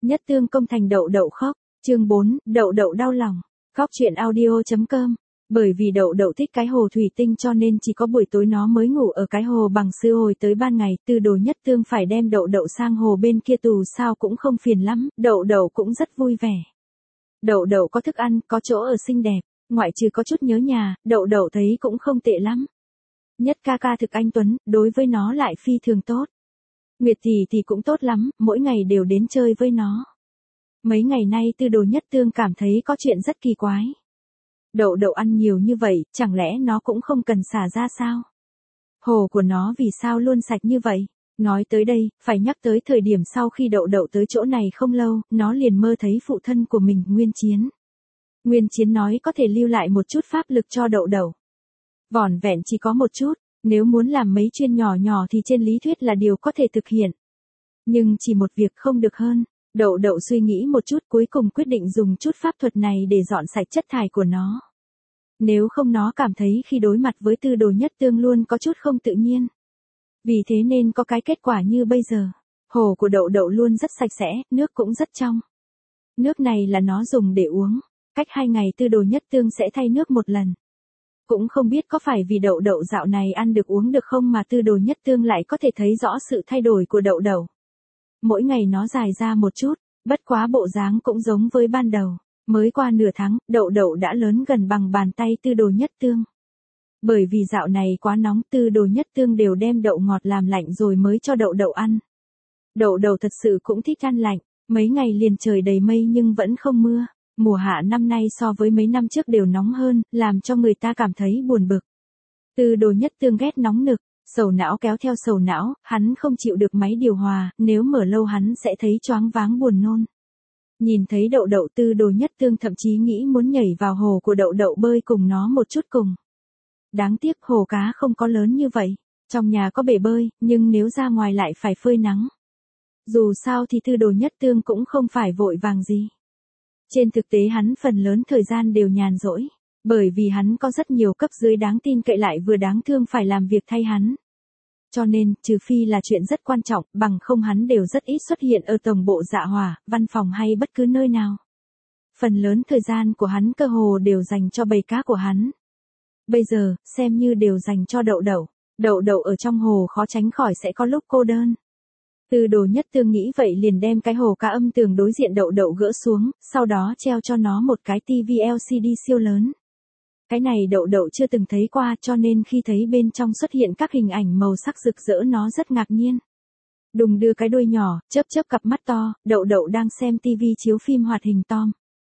Nhất Tương công thành đậu đậu khóc. Chương 4, đậu đậu đau lòng. Khóc chuyện audio.com. Bởi vì đậu đậu thích cái hồ thủy tinh cho nên chỉ có buổi tối nó mới ngủ ở cái hồ bằng sứ hồi tới ban ngày. Từ Đồ Nhất Tương phải đem đậu đậu sang hồ bên kia tù sao cũng không phiền lắm, đậu đậu cũng rất vui vẻ. Đậu đậu có thức ăn, có chỗ ở xinh đẹp, ngoại trừ có chút nhớ nhà, đậu đậu thấy cũng không tệ lắm. Nhất ca ca thực anh tuấn, đối với nó lại phi thường tốt. Nguyệt thì cũng tốt lắm, mỗi ngày đều đến chơi với nó. Mấy ngày nay Từ Đồ Nhất Tương cảm thấy có chuyện rất kỳ quái. Đậu đậu ăn nhiều như vậy, chẳng lẽ nó cũng không cần xả ra sao? Hồ của nó vì sao luôn sạch như vậy? Nói tới đây, phải nhắc tới thời điểm sau khi đậu đậu tới chỗ này không lâu, nó liền mơ thấy phụ thân của mình, Nguyên Chiến. Nguyên Chiến nói có thể lưu lại một chút pháp lực cho đậu đậu. Vỏn vẹn chỉ có một chút, nếu muốn làm mấy chuyên nhỏ nhỏ thì trên lý thuyết là điều có thể thực hiện. Nhưng chỉ một việc không được hơn. Đậu đậu suy nghĩ một chút cuối cùng quyết định dùng chút pháp thuật này để dọn sạch chất thải của nó. Nếu không nó cảm thấy khi đối mặt với Từ Đồ Nhất Tương luôn có chút không tự nhiên. Vì thế nên có cái kết quả như bây giờ. Hồ của đậu đậu luôn rất sạch sẽ, nước cũng rất trong. Nước này là nó dùng để uống. Cách 2 ngày Từ Đồ Nhất Tương sẽ thay nước một lần. Cũng không biết có phải vì đậu đậu dạo này ăn được uống được không mà Từ Đồ Nhất Tương lại có thể thấy rõ sự thay đổi của đậu đậu. Mỗi ngày nó dài ra một chút, bất quá bộ dáng cũng giống với ban đầu. Mới qua nửa tháng, đậu đậu đã lớn gần bằng bàn tay Từ Đồ Nhất Tương. Bởi vì dạo này quá nóng, Từ Đồ Nhất Tương đều đem đậu ngọt làm lạnh rồi mới cho đậu đậu ăn. Đậu đậu thật sự cũng thích ăn lạnh, mấy ngày liền trời đầy mây nhưng vẫn không mưa. Mùa hạ năm nay so với mấy năm trước đều nóng hơn, làm cho người ta cảm thấy buồn bực. Từ Đồ Nhất Tương ghét nóng nực. Sầu não kéo theo sầu não, hắn không chịu được máy điều hòa, nếu mở lâu hắn sẽ thấy choáng váng buồn nôn. Nhìn thấy đậu đậu Từ Đồ Nhất Tương thậm chí nghĩ muốn nhảy vào hồ của đậu đậu bơi cùng nó một chút cùng. Đáng tiếc hồ cá không có lớn như vậy, trong nhà có bể bơi, nhưng nếu ra ngoài lại phải phơi nắng. Dù sao thì Từ Đồ Nhất Tương cũng không phải vội vàng gì. Trên thực tế hắn phần lớn thời gian đều nhàn rỗi. Bởi vì hắn có rất nhiều cấp dưới đáng tin cậy lại vừa đáng thương phải làm việc thay hắn. Cho nên, trừ phi là chuyện rất quan trọng, bằng không hắn đều rất ít xuất hiện ở tổng bộ Dạ Hỏa, văn phòng hay bất cứ nơi nào. Phần lớn thời gian của hắn cơ hồ đều dành cho bầy cá của hắn. Bây giờ, xem như đều dành cho đậu đậu. Đậu đậu ở trong hồ khó tránh khỏi sẽ có lúc cô đơn. Từ Đồ Nhất Tương nghĩ vậy liền đem cái hồ cá âm tường đối diện đậu đậu gỡ xuống, sau đó treo cho nó một cái tivi LCD siêu lớn. Cái này đậu đậu chưa từng thấy qua cho nên khi thấy bên trong xuất hiện các hình ảnh màu sắc rực rỡ nó rất ngạc nhiên. Đùng đưa cái đuôi nhỏ, chớp chớp cặp mắt to, đậu đậu đang xem tivi chiếu phim hoạt hình Tom,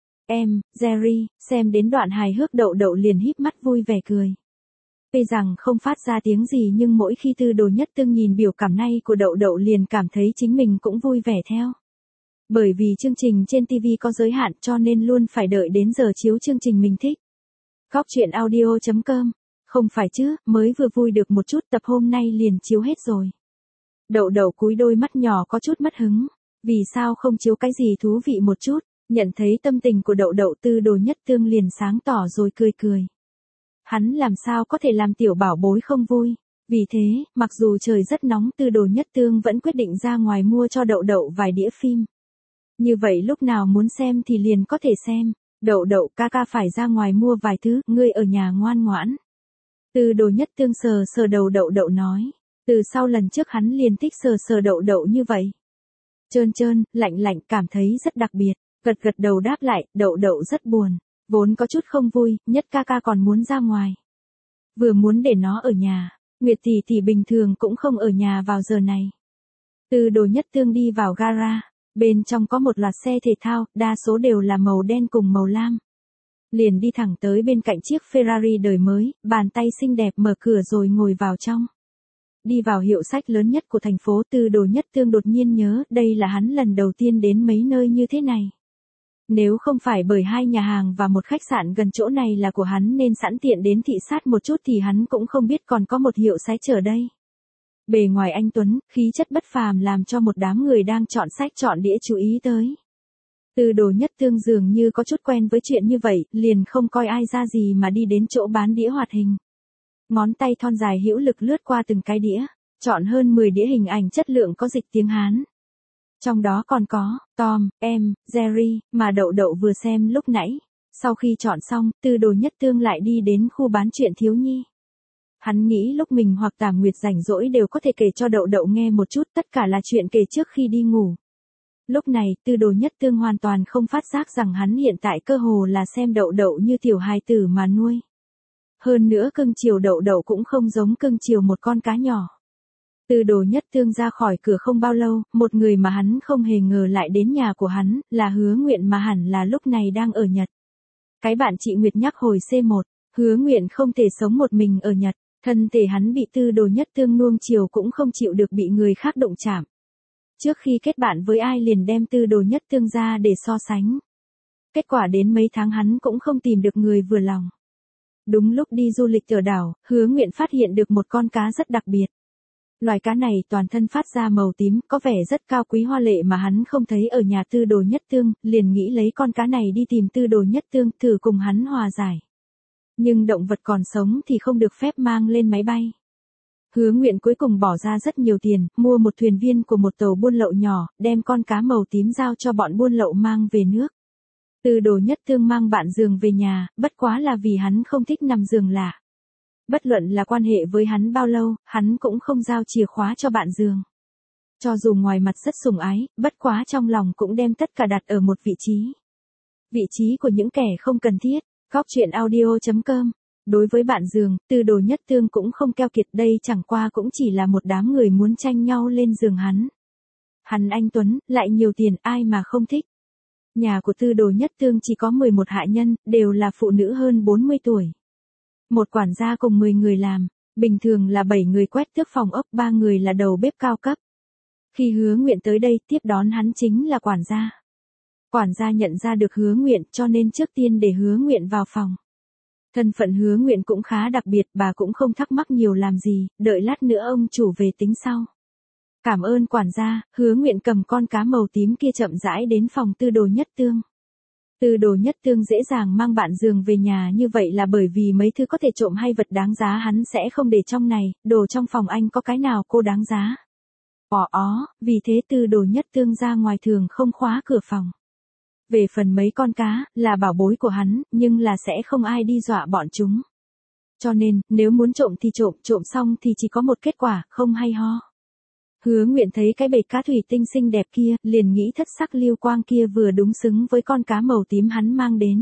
Jerry, xem đến đoạn hài hước đậu đậu liền híp mắt vui vẻ cười. Tuy rằng không phát ra tiếng gì nhưng mỗi khi Từ Đồ Nhất Tương nhìn biểu cảm này của đậu đậu liền cảm thấy chính mình cũng vui vẻ theo. Bởi vì chương trình trên tivi có giới hạn cho nên luôn phải đợi đến giờ chiếu chương trình mình thích. Khóc chuyện audio.com. Không phải chứ, mới vừa vui được một chút tập hôm nay liền chiếu hết rồi. Đậu đậu cúi đôi mắt nhỏ có chút mất hứng. Vì sao không chiếu cái gì thú vị một chút? Nhận thấy tâm tình của đậu đậu Từ Đồ Nhất Tương liền sáng tỏ rồi cười cười. Hắn làm sao có thể làm tiểu bảo bối không vui. Vì thế, mặc dù trời rất nóng Từ Đồ Nhất Tương vẫn quyết định ra ngoài mua cho đậu đậu vài đĩa phim. Như vậy lúc nào muốn xem thì liền có thể xem. Đậu đậu ca ca phải ra ngoài mua vài thứ, ngươi ở nhà ngoan ngoãn. Từ Đồ Nhất Tương sờ sờ đầu đậu đậu nói. Từ sau lần trước hắn liền thích sờ sờ đậu đậu như vậy. Trơn trơn, lạnh lạnh cảm thấy rất đặc biệt. Gật gật đầu đáp lại, đậu đậu rất buồn. Vốn có chút không vui, Nhất ca ca còn muốn ra ngoài. Vừa muốn để nó ở nhà. Nguyệt thì bình thường cũng không ở nhà vào giờ này. Từ Đồ Nhất Tương đi vào gara. Bên trong có một loạt xe thể thao, đa số đều là màu đen cùng màu lam. Liền đi thẳng tới bên cạnh chiếc Ferrari đời mới, bàn tay xinh đẹp mở cửa rồi ngồi vào trong. Đi vào hiệu sách lớn nhất của thành phố Từ Đồ Nhất Tương đột nhiên nhớ đây là hắn lần đầu tiên đến mấy nơi như thế này. Nếu không phải bởi 2 nhà hàng và một khách sạn gần chỗ này là của hắn nên sẵn tiện đến thị sát một chút thì hắn cũng không biết còn có một hiệu sách chờ đây. Bề ngoài anh tuấn, khí chất bất phàm làm cho một đám người đang chọn sách chọn đĩa chú ý tới. Từ Đồ Nhất Tương dường như có chút quen với chuyện như vậy, liền không coi ai ra gì mà đi đến chỗ bán đĩa hoạt hình. Ngón tay thon dài hữu lực lướt qua từng cái đĩa, chọn hơn 10 đĩa hình ảnh chất lượng có dịch tiếng Hán. Trong đó còn có Tom, em, Jerry, mà đậu đậu vừa xem lúc nãy. Sau khi chọn xong, Tư Đồ Nhất Tương lại đi đến khu bán truyện thiếu nhi. Hắn nghĩ lúc mình hoặc Tảm Nguyệt rảnh rỗi đều có thể kể cho đậu đậu nghe một chút, tất cả là chuyện kể trước khi đi ngủ. Lúc này, Tư Đồ Nhất Tương hoàn toàn không phát giác rằng hắn hiện tại cơ hồ là xem đậu đậu như tiểu hài tử mà nuôi. Hơn nữa cưng chiều đậu đậu cũng không giống cưng chiều một con cá nhỏ. Tư Đồ Nhất Tương ra khỏi cửa không bao lâu, một người mà hắn không hề ngờ lại đến nhà của hắn, là Hứa Nguyện mà hẳn là lúc này đang ở Nhật. Cái bạn chị Nguyệt nhắc hồi C1, Hứa Nguyện không thể sống một mình ở Nhật, thân thể hắn bị Tư Đồ Nhất Tương nuông chiều cũng không chịu được bị người khác động chạm. Trước khi kết bạn với ai liền đem Tư Đồ Nhất Tương ra để so sánh. Kết quả đến mấy tháng hắn cũng không tìm được người vừa lòng. Đúng lúc đi du lịch ở đảo, Hứa Nguyện phát hiện được một con cá rất đặc biệt. Loài cá này toàn thân phát ra màu tím, có vẻ rất cao quý hoa lệ mà hắn không thấy ở nhà Tư Đồ Nhất Tương, liền nghĩ lấy con cá này đi tìm Tư Đồ Nhất Tương thử cùng hắn hòa giải. Nhưng động vật còn sống thì không được phép mang lên máy bay. Hứa Nguyện cuối cùng bỏ ra rất nhiều tiền, mua một thuyền viên của một tàu buôn lậu nhỏ, đem con cá màu tím giao cho bọn buôn lậu mang về nước. Tư Đồ Nhất Tương mang bạn giường về nhà, bất quá là vì hắn không thích nằm giường lạ. Bất luận là quan hệ với hắn bao lâu, hắn cũng không giao chìa khóa cho bạn giường. Cho dù ngoài mặt rất sủng ái, bất quá trong lòng cũng đem tất cả đặt ở một vị trí. Vị trí của những kẻ không cần thiết. Góc truyện audio.com. Đối với bạn giường, Tư Đồ Nhất Tương cũng không keo kiệt, đây chẳng qua cũng chỉ là một đám người muốn tranh nhau lên giường hắn. Hắn anh tuấn, lại nhiều tiền, ai mà không thích. Nhà của Tư Đồ Nhất Tương chỉ có 11 hạ nhân, đều là phụ nữ hơn 40 tuổi. Một quản gia cùng 10 người làm, bình thường là 7 người quét tước phòng ốc, 3 người là đầu bếp cao cấp. Khi Hứa Nguyện tới đây, tiếp đón hắn chính là quản gia. Quản gia nhận ra được Hứa Nguyện cho nên trước tiên để Hứa Nguyện vào phòng. Thân phận Hứa Nguyện cũng khá đặc biệt, bà cũng không thắc mắc nhiều làm gì, đợi lát nữa ông chủ về tính sau. Cảm ơn quản gia, Hứa Nguyện cầm con cá màu tím kia chậm rãi đến phòng Tư Đồ Nhất Tương. Tư Đồ Nhất Tương dễ dàng mang bạn giường về nhà như vậy là bởi vì mấy thứ có thể trộm hay vật đáng giá hắn sẽ không để trong này, đồ trong phòng anh có cái nào cô đáng giá. Vì thế Tư Đồ Nhất Tương ra ngoài thường không khóa cửa phòng. Về phần mấy con cá, là bảo bối của hắn, nhưng là sẽ không ai đi dọa bọn chúng. Cho nên, nếu muốn trộm thì trộm xong thì chỉ có một kết quả, không hay ho. Hứa Nguyện thấy cái bể cá thủy tinh xinh đẹp kia, liền nghĩ thất sắc lưu quang kia vừa đúng xứng với con cá màu tím hắn mang đến.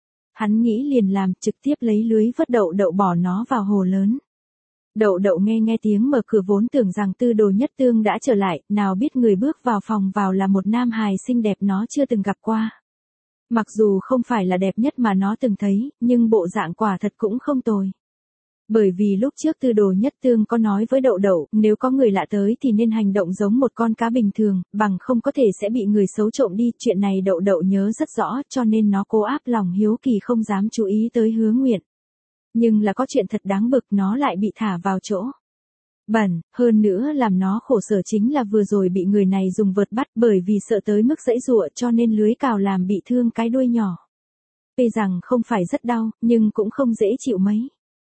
Hắn nghĩ liền làm, trực tiếp lấy lưới vớt đậu đậu bỏ nó vào hồ lớn. Đậu đậu nghe tiếng mở cửa vốn tưởng rằng Tư Đồ Nhất Tương đã trở lại, nào biết người bước vào phòng vào là một nam hài xinh đẹp nó chưa từng gặp qua. Mặc dù không phải là đẹp nhất mà nó từng thấy, nhưng bộ dạng quả thật cũng không tồi. Bởi vì lúc trước Tư Đồ Nhất Tương có nói với đậu đậu, nếu có người lạ tới thì nên hành động giống một con cá bình thường, bằng không có thể sẽ bị người xấu trộm đi, chuyện này đậu đậu nhớ rất rõ cho nên nó cố áp lòng hiếu kỳ không dám chú ý tới Hứa Nguyện. Nhưng là có chuyện thật đáng bực, nó lại bị thả vào chỗ bẩn, hơn nữa làm nó khổ sở chính là vừa rồi bị người này dùng vợt bắt, bởi vì sợ tới mức giãy giụa cho nên lưới cào làm bị thương cái đuôi nhỏ. Tuy rằng không phải rất đau, nhưng cũng không dễ chịu mấy.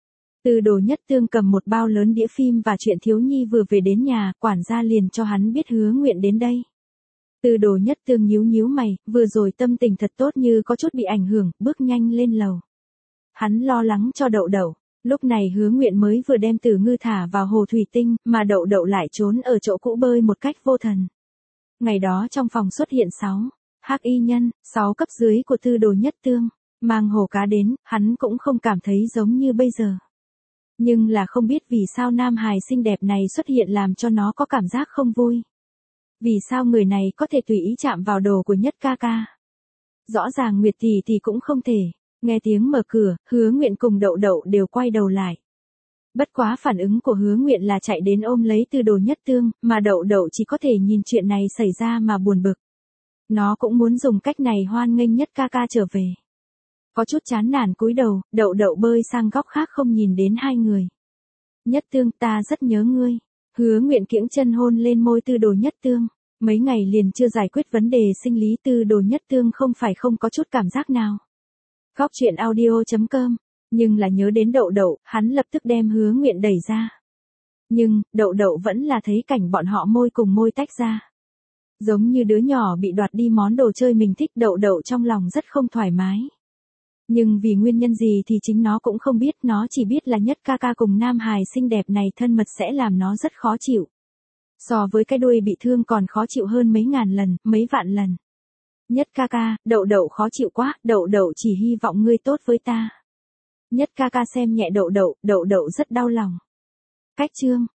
Tư Đồ Nhất Tương cầm một bao lớn đĩa phim và truyện thiếu nhi vừa về đến nhà, quản gia liền cho hắn biết Hứa Nguyện đến đây. Tư Đồ Nhất Tương nhíu mày, vừa rồi tâm tình thật tốt như có chút bị ảnh hưởng, bước nhanh lên lầu. Hắn lo lắng cho đậu đậu. Lúc này Hứa Nguyện mới vừa đem Tử Ngư thả vào hồ thủy tinh, mà đậu đậu lại trốn ở chỗ cũ bơi một cách vô thần. Ngày đó trong phòng xuất hiện 6 hắc y nhân, 6 cấp dưới của Tư Đồ Nhất Tương, mang hồ cá đến, hắn cũng không cảm thấy giống như bây giờ. Nhưng là không biết vì sao nam hài xinh đẹp này xuất hiện làm cho nó có cảm giác không vui. Vì sao người này có thể tùy ý chạm vào đồ của Nhất ca ca. Rõ ràng Nguyệt tỷ thì cũng không thể. Nghe tiếng mở cửa, Hứa Nguyện cùng đậu đậu đều quay đầu lại. Bất quá phản ứng của Hứa Nguyện là chạy đến ôm lấy Tư Đồ Nhất Tương, mà đậu đậu chỉ có thể nhìn chuyện này xảy ra mà buồn bực. Nó cũng muốn dùng cách này hoan nghênh Nhất ca ca trở về. Có chút chán nản cúi đầu, đậu đậu bơi sang góc khác không nhìn đến hai người. Nhất Tương, ta rất nhớ ngươi. Hứa Nguyện kiễng chân hôn lên môi Tư Đồ Nhất Tương. Mấy ngày liền chưa giải quyết vấn đề sinh lý, Tư Đồ Nhất Tương không phải không có chút cảm giác nào. Góc truyện audio.com. Nhưng là nhớ đến đậu đậu, hắn lập tức đem Hứa Nguyện đẩy ra. Nhưng, đậu đậu vẫn là thấy cảnh bọn họ môi cùng môi tách ra. Giống như đứa nhỏ bị đoạt đi món đồ chơi mình thích, đậu đậu trong lòng rất không thoải mái. Nhưng vì nguyên nhân gì thì chính nó cũng không biết, nó chỉ biết là Nhất ca ca cùng nam hài xinh đẹp này thân mật sẽ làm nó rất khó chịu. So với cái đuôi bị thương còn khó chịu hơn mấy ngàn lần, mấy vạn lần. Nhất ca ca, đậu đậu khó chịu quá, đậu đậu chỉ hy vọng ngươi tốt với ta. Nhất ca ca xem nhẹ đậu đậu, đậu đậu rất đau lòng. Cách chương